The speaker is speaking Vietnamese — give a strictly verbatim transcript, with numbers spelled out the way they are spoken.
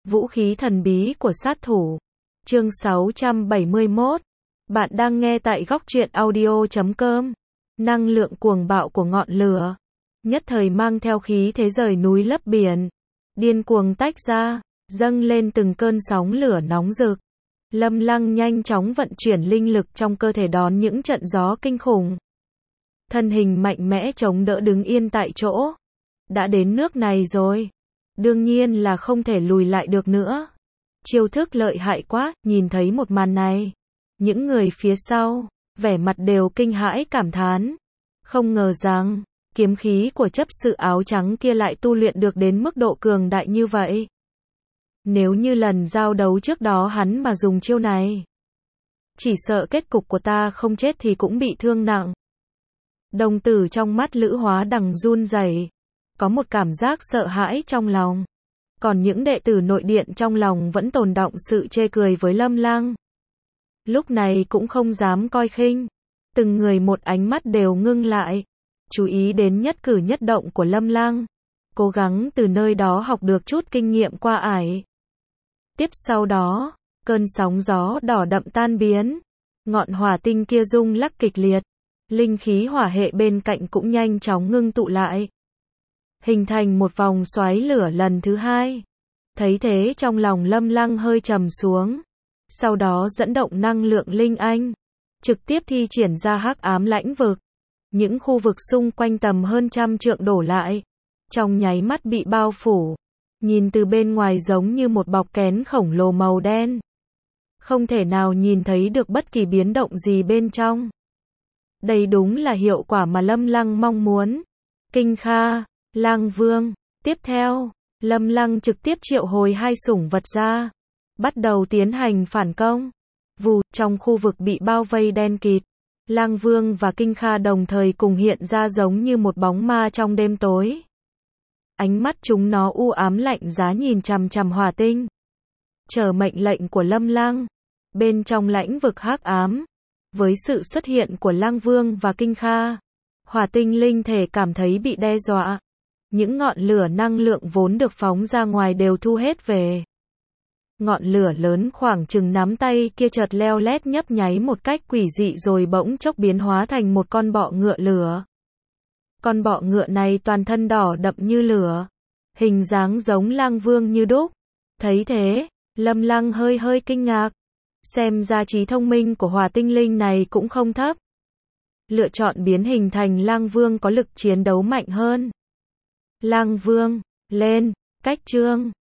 Vũ khí thần bí của sát thủ. Chương sáu trăm bảy mươi mốt. Bạn đang nghe tại góc truyện audio chấm com. Năng lượng cuồng bạo của ngọn lửa, nhất thời mang theo khí thế rời núi lấp biển, điên cuồng tách ra, dâng lên từng cơn sóng lửa nóng rực. Lâm Lăng nhanh chóng vận chuyển linh lực trong cơ thể đón những trận gió kinh khủng. Thân hình mạnh mẽ chống đỡ đứng yên tại chỗ. Đã đến nước này rồi, đương nhiên là không thể lùi lại được nữa. Chiêu thức lợi hại quá, nhìn thấy một màn này, những người phía sau, vẻ mặt đều kinh hãi cảm thán. Không ngờ rằng, kiếm khí của chấp sự áo trắng kia lại tu luyện được đến mức độ cường đại như vậy. Nếu như lần giao đấu trước đó hắn mà dùng chiêu này, chỉ sợ kết cục của ta không chết thì cũng bị thương nặng. Đồng tử trong mắt Lữ Hóa Đằng run rẩy, có một cảm giác sợ hãi trong lòng. Còn những đệ tử nội điện trong lòng vẫn tồn đọng sự chê cười với Lâm Lăng. Lúc này cũng không dám coi khinh. Từng người một ánh mắt đều ngưng lại, chú ý đến nhất cử nhất động của Lâm Lăng, cố gắng từ nơi đó học được chút kinh nghiệm qua ải. Tiếp sau đó, cơn sóng gió đỏ đậm tan biến, ngọn hỏa tinh kia rung lắc kịch liệt, linh khí hỏa hệ bên cạnh cũng nhanh chóng ngưng tụ lại, hình thành một vòng xoáy lửa lần thứ hai. Thấy thế trong lòng Lâm Lăng hơi trầm xuống, sau đó dẫn động năng lượng linh anh, trực tiếp thi triển ra hắc ám lãnh vực. Những khu vực xung quanh tầm hơn trăm trượng đổ lại, trong nháy mắt bị bao phủ, nhìn từ bên ngoài giống như một bọc kén khổng lồ màu đen. Không thể nào nhìn thấy được bất kỳ biến động gì bên trong. Đây đúng là hiệu quả mà Lâm Lăng mong muốn. Kinh Kha, Lang Vương. Tiếp theo, Lâm Lăng trực tiếp triệu hồi hai sủng vật ra, bắt đầu tiến hành phản công. Vù, trong khu vực bị bao vây đen kịt, Lang Vương và Kinh Kha đồng thời cùng hiện ra giống như một bóng ma trong đêm tối. Ánh mắt chúng nó u ám lạnh giá nhìn chằm chằm hỏa tinh, chờ mệnh lệnh của Lâm Lăng. Bên trong lãnh vực hắc ám, với sự xuất hiện của Lang Vương và Kinh Kha, hỏa tinh linh thể cảm thấy bị đe dọa. Những ngọn lửa năng lượng vốn được phóng ra ngoài đều thu hết về. Ngọn lửa lớn khoảng chừng nắm tay kia chợt leo lét nhấp nháy một cách quỷ dị rồi bỗng chốc biến hóa thành một con bọ ngựa lửa. Con bọ ngựa này toàn thân đỏ đậm như lửa, hình dáng giống Lang Vương như đúc. Thấy thế, Lâm Lăng hơi hơi kinh ngạc. Xem ra trí thông minh của hỏa tinh linh này cũng không thấp. Lựa chọn biến hình thành Lang Vương có lực chiến đấu mạnh hơn. Lang Vương, lên, cách trương.